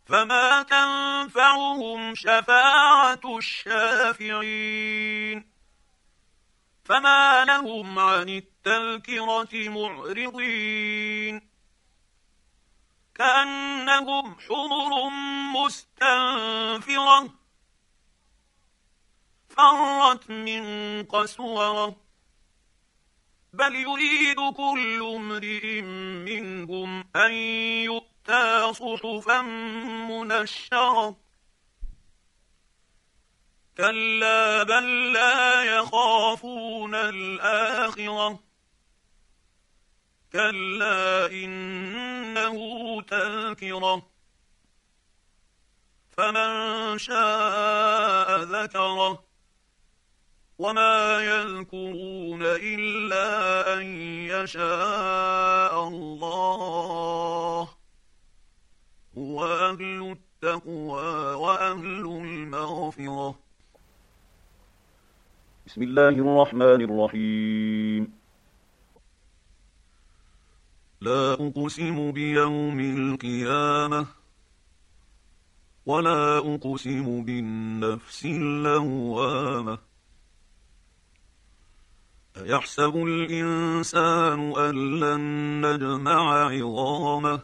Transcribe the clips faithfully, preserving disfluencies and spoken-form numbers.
فما تنفعهم شفاعة الشافعين فما لهم عن التذكرة معرضين كأنهم حمر مستنفرة فرت من قسورة بل يريد كل امرئ منهم أن يؤتى صحفا منشرة كلا بل لا يخافون الآخرة كلا إنه تذكرة فمن شاء ذكره وما يذكرون إلا أن يشاء الله هو أهل التقوى وأهل المغفرة. بسم الله الرحمن الرحيم. لا أقسم بيوم القيامة ولا أقسم بالنفس اللوامة أيحسب الإنسان أن لن نجمع عظامه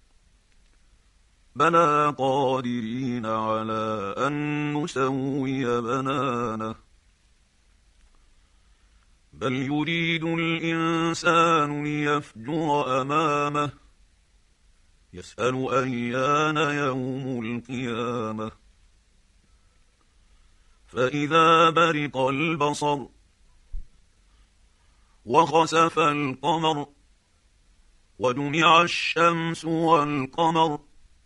بلى قادرين على أن نسوي بنانه بل يريد الإنسان ليفجر أمامه يسأل أيان يوم القيامة فإذا برق البصر وخسف القمر وجمع الشمس والقمر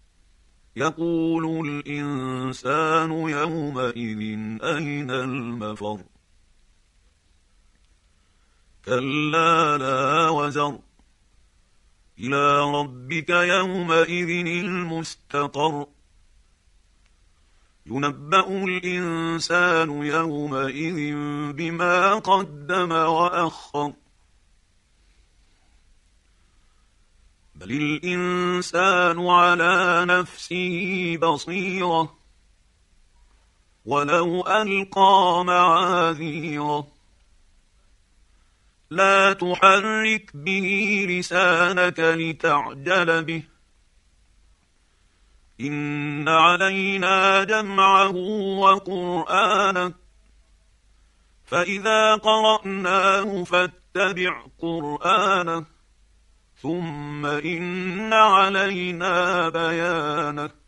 يقول الإنسان يومئذ أين المفر كلا لا وزر إلى ربك يومئذ المستقر ينبأ الإنسان يومئذ بما قدم وأخر بل الإنسان على نفسه بصيرة ولو ألقى معاذيره لا تحرك به لسانك لتعجل به إن علينا جمعه وقرآنه فإذا قرأناه فاتبع قرآنه ثم إن علينا بيانه